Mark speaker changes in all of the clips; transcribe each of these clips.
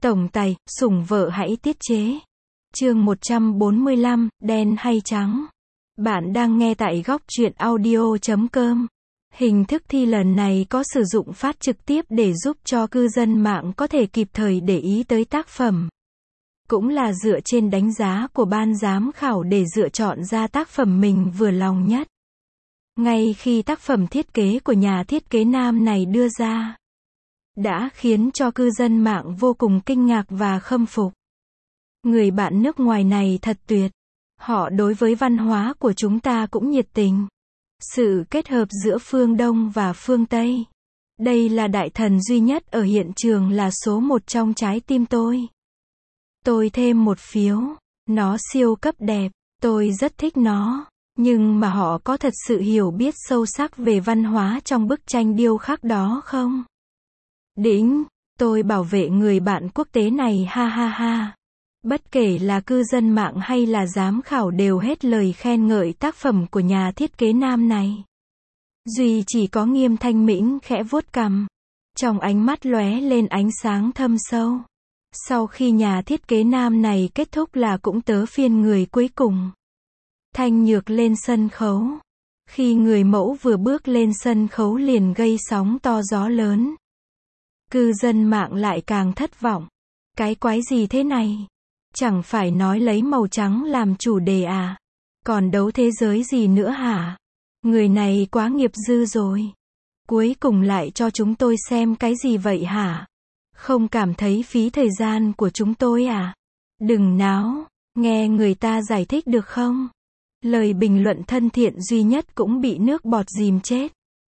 Speaker 1: Tổng tài, sủng vợ hãy tiết chế. Chương 145, đen hay trắng? Bạn đang nghe tại góc truyện audio.com. Hình thức thi lần này có sử dụng phát trực tiếp để giúp cho cư dân mạng có thể kịp thời để ý tới tác phẩm. Cũng là dựa trên đánh giá của ban giám khảo để lựa chọn ra tác phẩm mình vừa lòng nhất. Ngay khi tác phẩm thiết kế của nhà thiết kế nam này đưa ra, đã khiến cho cư dân mạng vô cùng kinh ngạc và khâm phục. Người bạn nước ngoài này thật tuyệt. Họ đối với văn hóa của chúng ta cũng nhiệt tình. Sự kết hợp giữa phương Đông và phương Tây. Đây là đại thần duy nhất ở hiện trường, là số 1 trong trái tim tôi. Tôi thêm một phiếu. Nó siêu cấp đẹp. Tôi rất thích nó. Nhưng mà họ có thật sự hiểu biết sâu sắc về văn hóa trong bức tranh điêu khắc đó không? Đỉnh, tôi bảo vệ người bạn quốc tế này, ha ha ha. Bất kể là cư dân mạng hay là giám khảo đều hết lời khen ngợi tác phẩm của nhà thiết kế nam này. Duy chỉ có Nghiêm Thanh Mĩnh khẽ vuốt cằm. Trong ánh mắt lóe lên ánh sáng thâm sâu. Sau khi nhà thiết kế nam này kết thúc là cũng tới phiên người cuối cùng. Thanh Nhược lên sân khấu. Khi người mẫu vừa bước lên sân khấu liền gây sóng to gió lớn. Cư dân mạng lại càng thất vọng. Cái quái gì thế này? Chẳng phải nói lấy màu trắng làm chủ đề à? Còn đấu thế giới gì nữa hả? Người này quá nghiệp dư rồi. Cuối cùng lại cho chúng tôi xem cái gì vậy hả? Không cảm thấy phí thời gian của chúng tôi à? Đừng náo, nghe người ta giải thích được không? Lời bình luận thân thiện duy nhất cũng bị nước bọt dìm chết.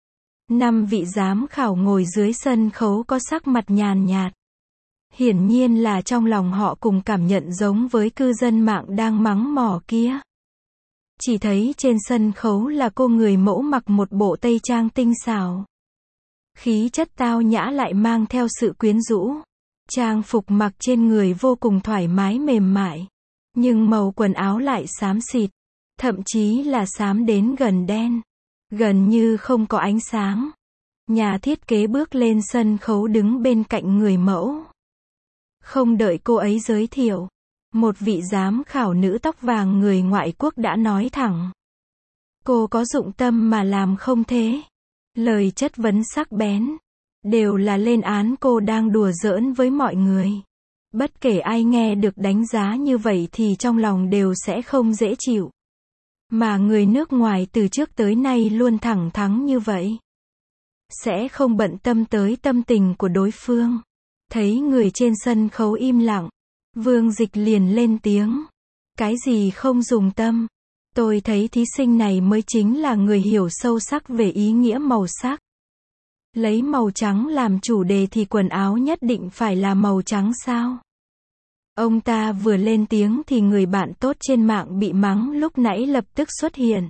Speaker 1: 5 vị giám khảo ngồi dưới sân khấu có sắc mặt nhàn nhạt. Hiển nhiên là trong lòng họ cùng cảm nhận giống với cư dân mạng đang mắng mỏ kia. Chỉ thấy trên sân khấu là cô người mẫu mặc một bộ tây trang tinh xảo. Khí chất tao nhã lại mang theo sự quyến rũ. Trang phục mặc trên người vô cùng thoải mái mềm mại. Nhưng màu quần áo lại xám xịt. Thậm chí là xám đến gần đen. Gần như không có ánh sáng. Nhà thiết kế bước lên sân khấu đứng bên cạnh người mẫu. Không đợi cô ấy giới thiệu, một vị giám khảo nữ tóc vàng người ngoại quốc đã nói thẳng. Cô có dụng tâm mà làm không thế? Lời chất vấn sắc bén. Đều là lên án cô đang đùa giỡn với mọi người. Bất kể ai nghe được đánh giá như vậy thì trong lòng đều sẽ không dễ chịu. Mà người nước ngoài từ trước tới nay luôn thẳng thắn như vậy. Sẽ không bận tâm tới tâm tình của đối phương. Thấy người trên sân khấu im lặng, Vương Dịch liền lên tiếng. Cái gì không dùng tâm? Tôi thấy thí sinh này mới chính là người hiểu sâu sắc về ý nghĩa màu sắc. Lấy màu trắng làm chủ đề thì quần áo nhất định phải là màu trắng sao? Ông ta vừa lên tiếng thì người bạn tốt trên mạng bị mắng lúc nãy lập tức xuất hiện.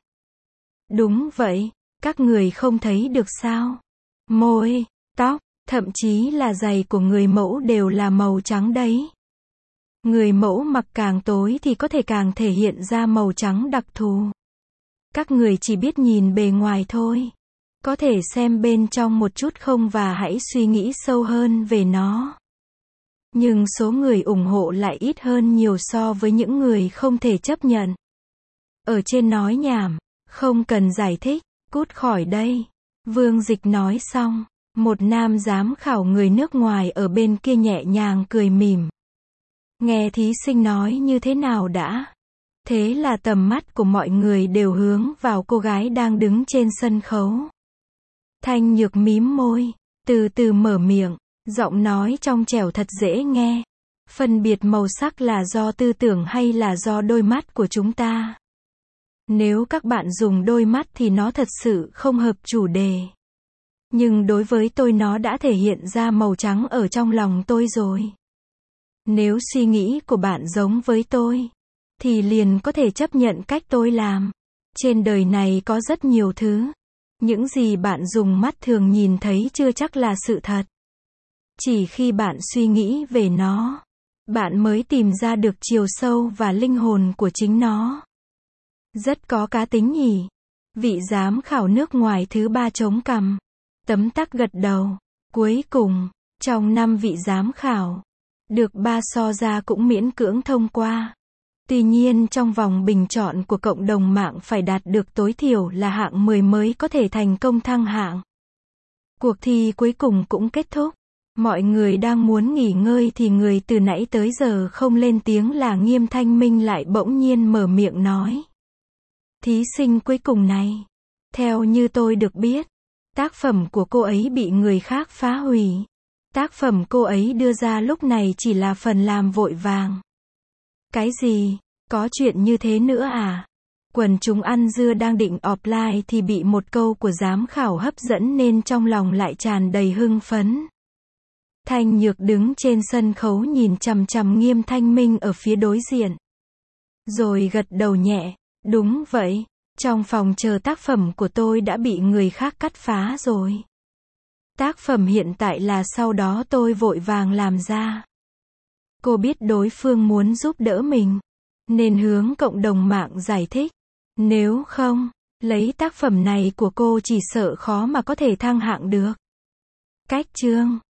Speaker 1: Đúng vậy, các người không thấy được sao? Môi, tóc, thậm chí là giày của người mẫu đều là màu trắng đấy. Người mẫu mặc càng tối thì có thể càng thể hiện ra màu trắng đặc thù. Các người chỉ biết nhìn bề ngoài thôi. Có thể xem bên trong một chút không và hãy suy nghĩ sâu hơn về nó. Nhưng số người ủng hộ lại ít hơn nhiều so với những người không thể chấp nhận. Ở trên nói nhảm, không cần giải thích, cút khỏi đây. Vương Dịch nói xong, một nam giám khảo người nước ngoài ở bên kia nhẹ nhàng cười mỉm. Nghe thí sinh nói như thế nào đã? Thế là tầm mắt của mọi người đều hướng vào cô gái đang đứng trên sân khấu. Thanh Nhược mím môi, từ từ mở miệng, giọng nói trong trẻo thật dễ nghe. Phân biệt màu sắc là do tư tưởng hay là do đôi mắt của chúng ta? Nếu các bạn dùng đôi mắt thì nó thật sự không hợp chủ đề. Nhưng đối với tôi nó đã thể hiện ra màu trắng ở trong lòng tôi rồi. Nếu suy nghĩ của bạn giống với tôi, thì liền có thể chấp nhận cách tôi làm. Trên đời này có rất nhiều thứ. Những gì bạn dùng mắt thường nhìn thấy chưa chắc là sự thật. Chỉ khi bạn suy nghĩ về nó, bạn mới tìm ra được chiều sâu và linh hồn của chính nó. Rất có cá tính nhỉ? Vị giám khảo nước ngoài thứ 3 chống cằm. Tấm tắc gật đầu. Cuối cùng, trong 5 vị giám khảo, Được 3 so ra cũng miễn cưỡng thông qua. Tuy nhiên trong vòng bình chọn của cộng đồng mạng phải đạt được tối thiểu là hạng 10 mới có thể thành công thăng hạng. Cuộc thi cuối cùng cũng kết thúc. Mọi người đang muốn nghỉ ngơi thì người từ nãy tới giờ không lên tiếng là Nghiêm Thanh Minh lại bỗng nhiên mở miệng nói. Thí sinh cuối cùng này, theo như tôi được biết, tác phẩm của cô ấy bị người khác phá hủy. Tác phẩm cô ấy đưa ra lúc này chỉ là phần làm vội vàng. Cái gì? Có chuyện như thế nữa à? Quần chúng ăn dưa đang định offline thì bị một câu của giám khảo hấp dẫn nên trong lòng lại tràn đầy hưng phấn. Thanh Nhược đứng trên sân khấu nhìn chằm chằm Nghiêm Thanh Minh ở phía đối diện. Rồi gật đầu nhẹ, đúng vậy, trong phòng chờ tác phẩm của tôi đã bị người khác cắt phá rồi. Tác phẩm hiện tại là sau đó tôi vội vàng làm ra. Cô biết đối phương muốn giúp đỡ mình, nên hướng cộng đồng mạng giải thích. Nếu không, lấy tác phẩm này của cô chỉ sợ khó mà có thể thăng hạng được. Cách chương